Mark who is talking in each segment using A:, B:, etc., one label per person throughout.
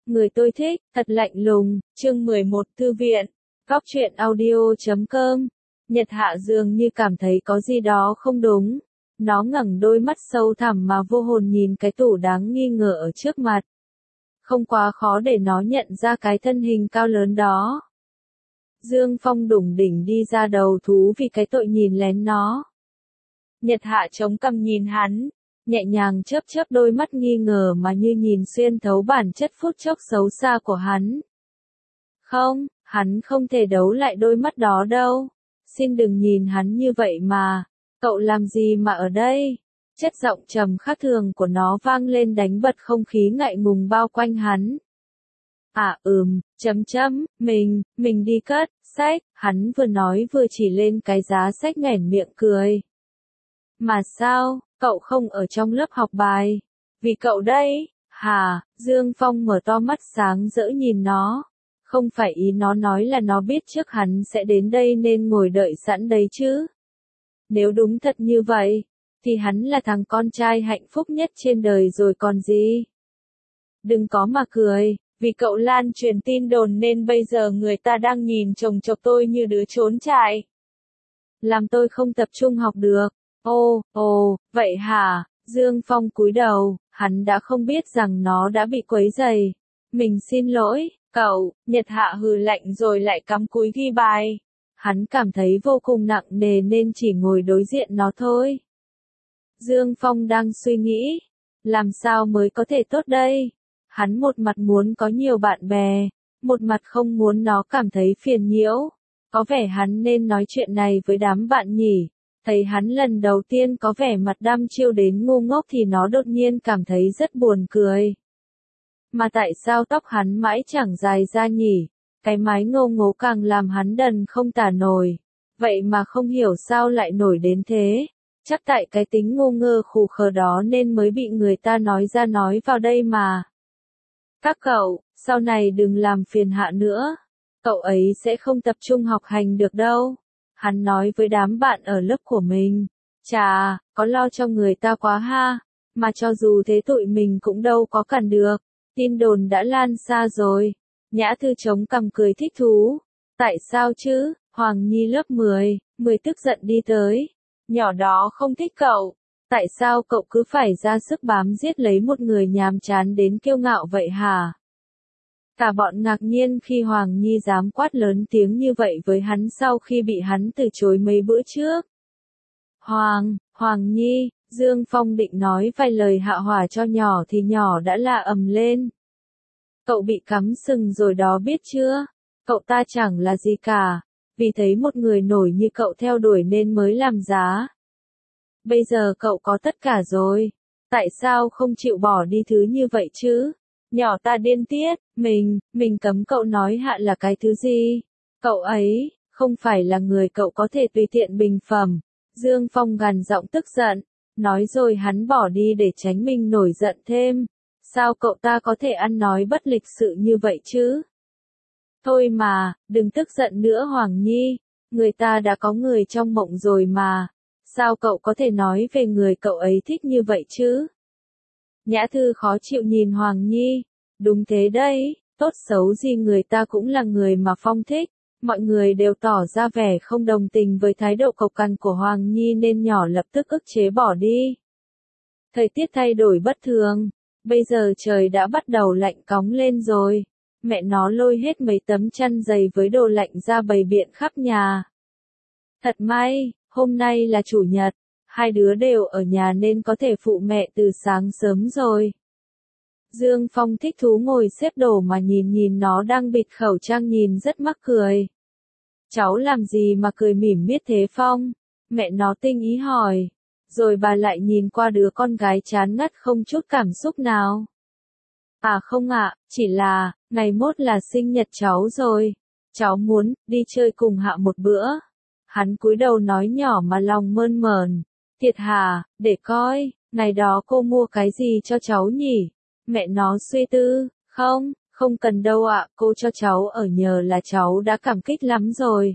A: Người tôi thích, thật lạnh lùng, chương 11 thư viện, góc truyện audio.com. Nhật Hạ dường như cảm thấy có gì đó không đúng. Nó ngẩng đôi mắt sâu thẳm mà vô hồn nhìn cái tủ đáng nghi ngờ ở trước mặt. Không quá khó để nó nhận ra cái thân hình cao lớn đó. Dương Phong đủng đỉnh đi ra đầu thú vì cái tội nhìn lén nó. Nhật Hạ chống cằm nhìn hắn, nhẹ nhàng chớp chớp đôi mắt nghi ngờ mà như nhìn xuyên thấu bản chất phút chốc xấu xa của hắn. Không, hắn không thể đấu lại đôi mắt đó đâu. Xin đừng nhìn hắn như vậy mà. Cậu làm gì mà ở đây? Chất giọng trầm khác thường của nó vang lên đánh bật không khí ngại ngùng bao quanh hắn. Mình đi cất, sách, hắn vừa nói vừa chỉ lên cái giá sách nhoẻn miệng cười. Mà sao, cậu không ở trong lớp học bài? Vì cậu đây, hả? Dương Phong mở to mắt sáng rỡ nhìn nó. Không phải ý nó nói là nó biết trước hắn sẽ đến đây nên ngồi đợi sẵn đấy chứ. Nếu đúng thật như vậy, thì hắn là thằng con trai hạnh phúc nhất trên đời rồi còn gì. Đừng có mà cười, vì cậu lan truyền tin đồn nên bây giờ người ta đang nhìn chồng chọc tôi như đứa trốn trại. Làm tôi không tập trung học được. Vậy hả? Dương Phong cúi đầu, hắn đã không biết rằng nó đã bị quấy rầy. Mình xin lỗi, cậu. Nhật Hạ hừ lạnh rồi lại cắm cúi ghi bài. Hắn cảm thấy vô cùng nặng nề nên chỉ ngồi đối diện nó thôi. Dương Phong đang suy nghĩ, làm sao mới có thể tốt đây? Hắn một mặt muốn có nhiều bạn bè, một mặt không muốn nó cảm thấy phiền nhiễu. Có vẻ hắn nên nói chuyện này với đám bạn nhỉ. Thấy hắn lần đầu tiên có vẻ mặt đăm chiêu đến ngu ngốc thì nó đột nhiên cảm thấy rất buồn cười. Mà tại sao tóc hắn mãi chẳng dài ra nhỉ? Cái mái ngô ngố càng làm hắn đần không tả nổi. Vậy mà không hiểu sao lại nổi đến thế. Chắc tại cái tính ngu ngơ khù khờ đó nên mới bị người ta nói ra nói vào đây mà. Các cậu, sau này đừng làm phiền Hạ nữa. Cậu ấy sẽ không tập trung học hành được đâu. Hắn nói với đám bạn ở lớp của mình. Chà, có lo cho người ta quá ha. Mà cho dù thế tụi mình cũng đâu có cản được. Tin đồn đã lan xa rồi. Nhã Thư chống cằm cười thích thú. Tại sao chứ? Hoàng Nhi lớp 10 tức giận đi tới. Nhỏ đó không thích cậu. Tại sao cậu cứ phải ra sức bám giết lấy một người nhàm chán đến kiêu ngạo vậy hả? Cả bọn ngạc nhiên khi Hoàng Nhi dám quát lớn tiếng như vậy với hắn sau khi bị hắn từ chối mấy bữa trước. Hoàng Nhi, Dương Phong định nói vài lời hạ hỏa cho nhỏ thì nhỏ đã la ầm lên. Cậu bị cắm sừng rồi đó biết chưa? Cậu ta chẳng là gì cả. Vì thấy một người nổi như cậu theo đuổi nên mới làm giá. Bây giờ cậu có tất cả rồi. Tại sao không chịu bỏ đi thứ như vậy chứ? Nhỏ ta điên tiết, mình cấm cậu nói Hạ là cái thứ gì? Cậu ấy, không phải là người cậu có thể tùy tiện bình phẩm. Dương Phong gằn giọng tức giận, nói rồi hắn bỏ đi để tránh mình nổi giận thêm. Sao cậu ta có thể ăn nói bất lịch sự như vậy chứ? Thôi mà, đừng tức giận nữa Hoàng Nhi, người ta đã có người trong mộng rồi mà. Sao cậu có thể nói về người cậu ấy thích như vậy chứ? Nhã Thư khó chịu nhìn Hoàng Nhi. Đúng thế đấy, tốt xấu gì người ta cũng là người mà Phong thích. Mọi người đều tỏ ra vẻ không đồng tình với thái độ cộc cằn của Hoàng Nhi nên nhỏ lập tức ức chế bỏ đi. Thời tiết thay đổi bất thường. Bây giờ trời đã bắt đầu lạnh cóng lên rồi. Mẹ nó lôi hết mấy tấm chăn dày với đồ lạnh ra bày biện khắp nhà. Thật may, hôm nay là chủ nhật. Hai đứa đều ở nhà nên có thể phụ mẹ từ sáng sớm rồi. Dương Phong thích thú ngồi xếp đồ mà nhìn nó đang bịt khẩu trang nhìn rất mắc cười. Cháu làm gì mà cười mỉm miết thế Phong? Mẹ nó tinh ý hỏi. Rồi bà lại nhìn qua đứa con gái chán ngắt không chút cảm xúc nào. Không ạ, chỉ là, ngày mốt là sinh nhật cháu rồi. Cháu muốn, đi chơi cùng Hạ một bữa. Hắn cúi đầu nói nhỏ mà lòng mơn mởn. Thiệt hả, để coi, ngày đó cô mua cái gì cho cháu nhỉ? Mẹ nó suy tư, không cần đâu ạ, cô cho cháu ở nhờ là cháu đã cảm kích lắm rồi.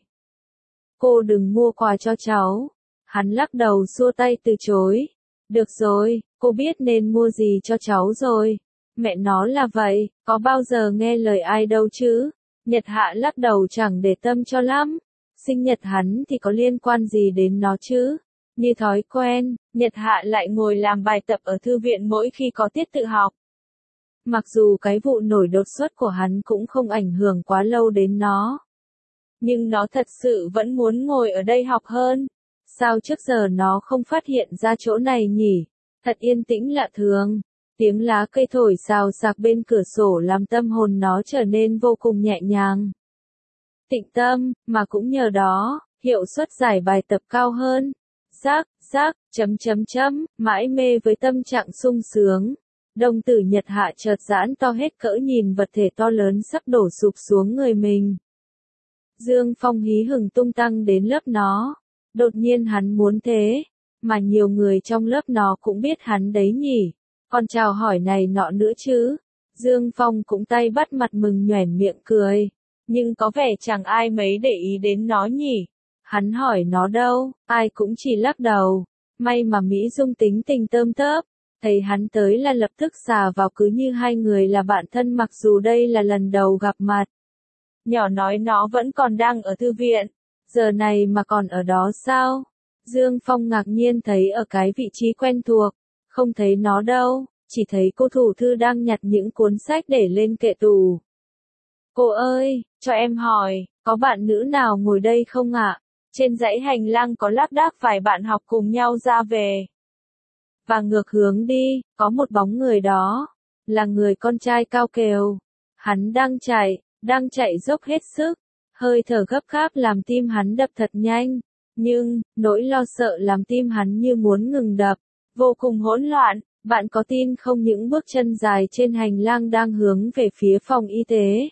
A: Cô đừng mua quà cho cháu. Hắn lắc đầu xua tay từ chối. Được rồi, cô biết nên mua gì cho cháu rồi. Mẹ nó là vậy, có bao giờ nghe lời ai đâu chứ? Nhật Hạ lắc đầu chẳng để tâm cho lắm. Sinh nhật hắn thì có liên quan gì đến nó chứ? Như thói quen, Nhật Hạ lại ngồi làm bài tập ở thư viện mỗi khi có tiết tự học. Mặc dù cái vụ nổi đột xuất của hắn cũng không ảnh hưởng quá lâu đến nó. Nhưng nó thật sự vẫn muốn ngồi ở đây học hơn. Sao trước giờ nó không phát hiện ra chỗ này nhỉ? Thật yên tĩnh lạ thường. Tiếng lá cây thổi xào xạc bên cửa sổ làm tâm hồn nó trở nên vô cùng nhẹ nhàng. Tịnh tâm, mà cũng nhờ đó, hiệu suất giải bài tập cao hơn. Rác, mãi mê với tâm trạng sung sướng. Đồng tử Nhật Hạ chợt giãn to hết cỡ nhìn vật thể to lớn sắp đổ sụp xuống người mình. Dương Phong hí hửng tung tăng đến lớp nó. Đột nhiên hắn muốn thế, mà nhiều người trong lớp nó cũng biết hắn đấy nhỉ. Còn chào hỏi này nọ nữa chứ. Dương Phong cũng tay bắt mặt mừng nhoẻn miệng cười. Nhưng có vẻ chẳng ai mấy để ý đến nó nhỉ. Hắn hỏi nó đâu, ai cũng chỉ lắc đầu. May mà Mỹ Dung tính tình tươm tớp. Thấy hắn tới là lập tức xà vào cứ như hai người là bạn thân mặc dù đây là lần đầu gặp mặt. Nhỏ nói nó vẫn còn đang ở thư viện. Giờ này mà còn ở đó sao? Dương Phong ngạc nhiên thấy ở cái vị trí quen thuộc. Không thấy nó đâu, chỉ thấy cô thủ thư đang nhặt những cuốn sách để lên kệ tủ. Cô ơi, cho em hỏi, có bạn nữ nào ngồi đây không ạ? Trên dãy hành lang có lác đác vài bạn học cùng nhau ra về. Và ngược hướng đi, có một bóng người đó. Là người con trai cao kèo. Hắn đang chạy dốc hết sức. Hơi thở gấp gáp làm tim hắn đập thật nhanh. Nhưng, nỗi lo sợ làm tim hắn như muốn ngừng đập. Vô cùng hỗn loạn, bạn có tin không những bước chân dài trên hành lang đang hướng về phía phòng y tế.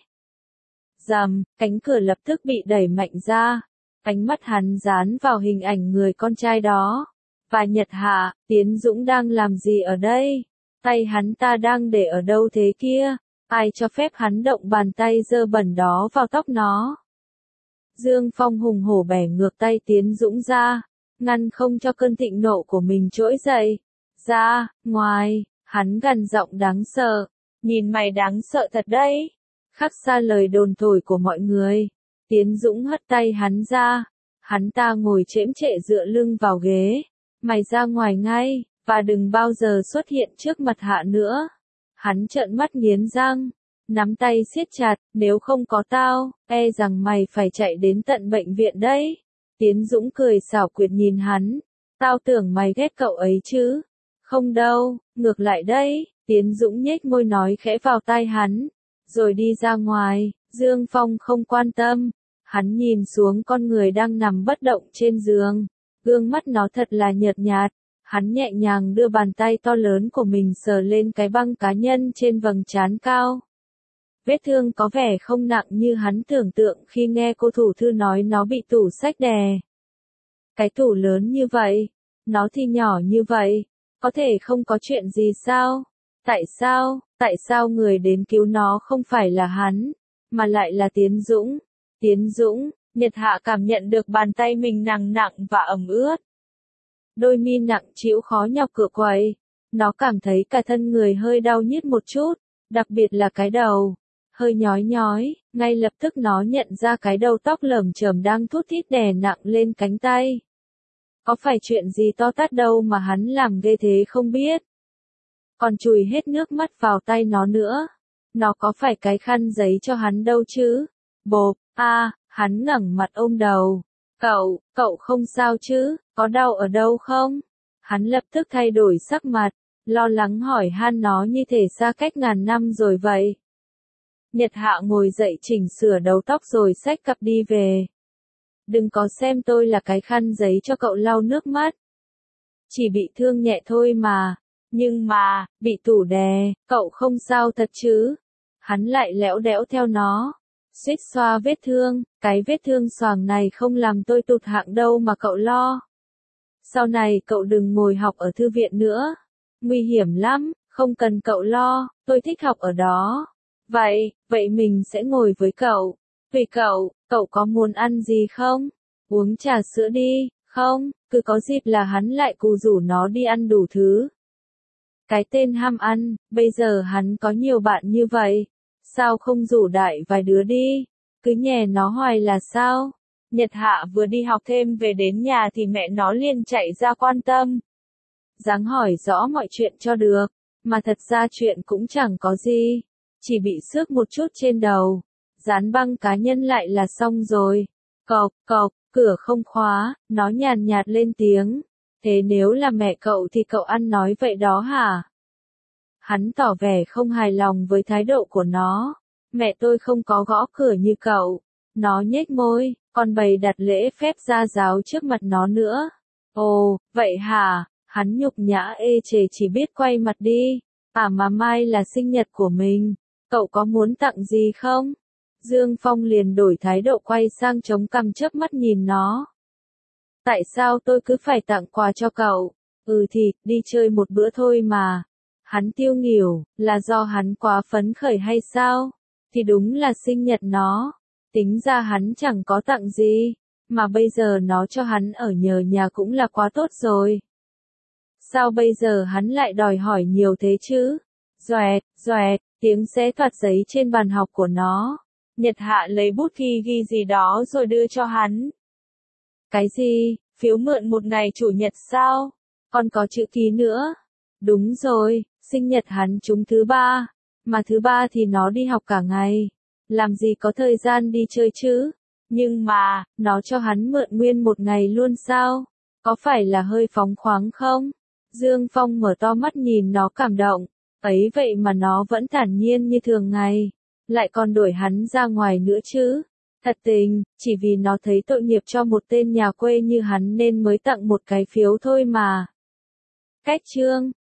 A: Rầm, cánh cửa lập tức bị đẩy mạnh ra. Ánh mắt hắn dán vào hình ảnh người con trai đó. Và Nhật Hạ, Tiến Dũng đang làm gì ở đây? Tay hắn ta đang để ở đâu thế kia? Ai cho phép hắn động bàn tay dơ bẩn đó vào tóc nó? Dương Phong hùng hổ bẻ ngược tay Tiến Dũng ra, ngăn không cho cơn thịnh nộ của mình trỗi dậy. Ra, ngoài, hắn gằn giọng đáng sợ. Nhìn mày đáng sợ thật đấy. Khác xa lời đồn thổi của mọi người. Tiến Dũng hất tay hắn ra. Hắn ta ngồi chễm chệ dựa lưng vào ghế. Mày ra ngoài ngay, và đừng bao giờ xuất hiện trước mặt Hạ nữa. Hắn trợn mắt nghiến răng, nắm tay siết chặt, nếu không có tao, e rằng mày phải chạy đến tận bệnh viện đấy. Tiến Dũng cười xảo quyệt nhìn hắn, tao tưởng mày ghét cậu ấy chứ. Không đâu, ngược lại đấy, Tiến Dũng nhếch môi nói khẽ vào tai hắn, rồi đi ra ngoài. Dương Phong không quan tâm, hắn nhìn xuống con người đang nằm bất động trên giường. Gương mắt nó thật là nhợt nhạt, hắn nhẹ nhàng đưa bàn tay to lớn của mình sờ lên cái băng cá nhân trên vầng trán cao. Vết thương có vẻ không nặng như hắn tưởng tượng khi nghe cô thủ thư nói nó bị tủ sách đè. Cái tủ lớn như vậy, nó thì nhỏ như vậy, có thể không có chuyện gì sao? Tại sao người đến cứu nó không phải là hắn, mà lại là Tiến Dũng? Tiến Dũng, Nhật Hạ cảm nhận được bàn tay mình nặng nặng và ẩm ướt. Đôi mi nặng trĩu khó nhọc cựa quậy. Nó cảm thấy cả thân người hơi đau nhức một chút, đặc biệt là cái đầu. Hơi nhói, ngay lập tức nó nhận ra cái đầu tóc lởm chởm đang thút thít đè nặng lên cánh tay. Có phải chuyện gì to tát đâu mà hắn làm ghê thế không biết. Còn chùi hết nước mắt vào tay nó nữa. Nó có phải cái khăn giấy cho hắn đâu chứ? Bộp, hắn ngẩng mặt ôm đầu. Cậu không sao chứ, có đau ở đâu không? Hắn lập tức thay đổi sắc mặt, lo lắng hỏi han nó như thể xa cách ngàn năm rồi vậy. Nhật Hạ ngồi dậy chỉnh sửa đầu tóc rồi xách cặp đi về. Đừng có xem tôi là cái khăn giấy cho cậu lau nước mắt. Chỉ bị thương nhẹ thôi mà. Nhưng mà, bị tủ đè, cậu không sao thật chứ? Hắn lại lẽo đẽo theo nó. Suýt xoa vết thương, cái vết thương xoàng này không làm tôi tụt hạng đâu mà cậu lo. Sau này cậu đừng ngồi học ở thư viện nữa. Nguy hiểm lắm, không cần cậu lo, tôi thích học ở đó. Vậy mình sẽ ngồi với cậu. Vì cậu có muốn ăn gì không? Uống trà sữa đi, không? Cứ có dịp là hắn lại cù rủ nó đi ăn đủ thứ. Cái tên ham ăn, bây giờ hắn có nhiều bạn như vậy. Sao không rủ đại vài đứa đi? Cứ nhè nó hoài là sao? Nhật Hạ vừa đi học thêm về đến nhà thì mẹ nó liền chạy ra quan tâm. Dáng hỏi rõ mọi chuyện cho được, mà thật ra chuyện cũng chẳng có gì. Chỉ bị xước một chút trên đầu. Dán băng cá nhân lại là xong rồi. Cộc, cộc, cửa không khóa, nó nhàn nhạt lên tiếng. Thế nếu là mẹ cậu thì cậu ăn nói vậy đó hả? Hắn tỏ vẻ không hài lòng với thái độ của nó. Mẹ tôi không có gõ cửa như cậu. Nó nhếch môi, còn bày đặt lễ phép gia giáo trước mặt nó nữa. Ồ, vậy hả? Hắn nhục nhã ê chề chỉ biết quay mặt đi. À mà mai là sinh nhật của mình. Cậu có muốn tặng gì không? Dương Phong liền đổi thái độ quay sang chống cằm chớp mắt nhìn nó. Tại sao tôi cứ phải tặng quà cho cậu? Ừ thì, đi chơi một bữa thôi mà. Hắn tiêu nghỉu, là do hắn quá phấn khởi hay sao? Thì đúng là sinh nhật nó. Tính ra hắn chẳng có tặng gì. Mà bây giờ nó cho hắn ở nhờ nhà cũng là quá tốt rồi. Sao bây giờ hắn lại đòi hỏi nhiều thế chứ? Doẹt, doẹt, tiếng xé toạc giấy trên bàn học của nó. Nhật Hạ lấy bút ghi gì đó rồi đưa cho hắn. Cái gì? Phiếu mượn một ngày chủ nhật sao? Còn có chữ ký nữa. Đúng rồi, sinh nhật hắn trúng thứ ba. Mà thứ ba thì nó đi học cả ngày. Làm gì có thời gian đi chơi chứ? Nhưng mà, nó cho hắn mượn nguyên một ngày luôn sao? Có phải là hơi phóng khoáng không? Dương Phong mở to mắt nhìn nó cảm động. Ấy vậy mà nó vẫn thản nhiên như thường ngày. Lại còn đuổi hắn ra ngoài nữa chứ. Thật tình, chỉ vì nó thấy tội nghiệp cho một tên nhà quê như hắn nên mới tặng một cái phiếu thôi mà. Cách chương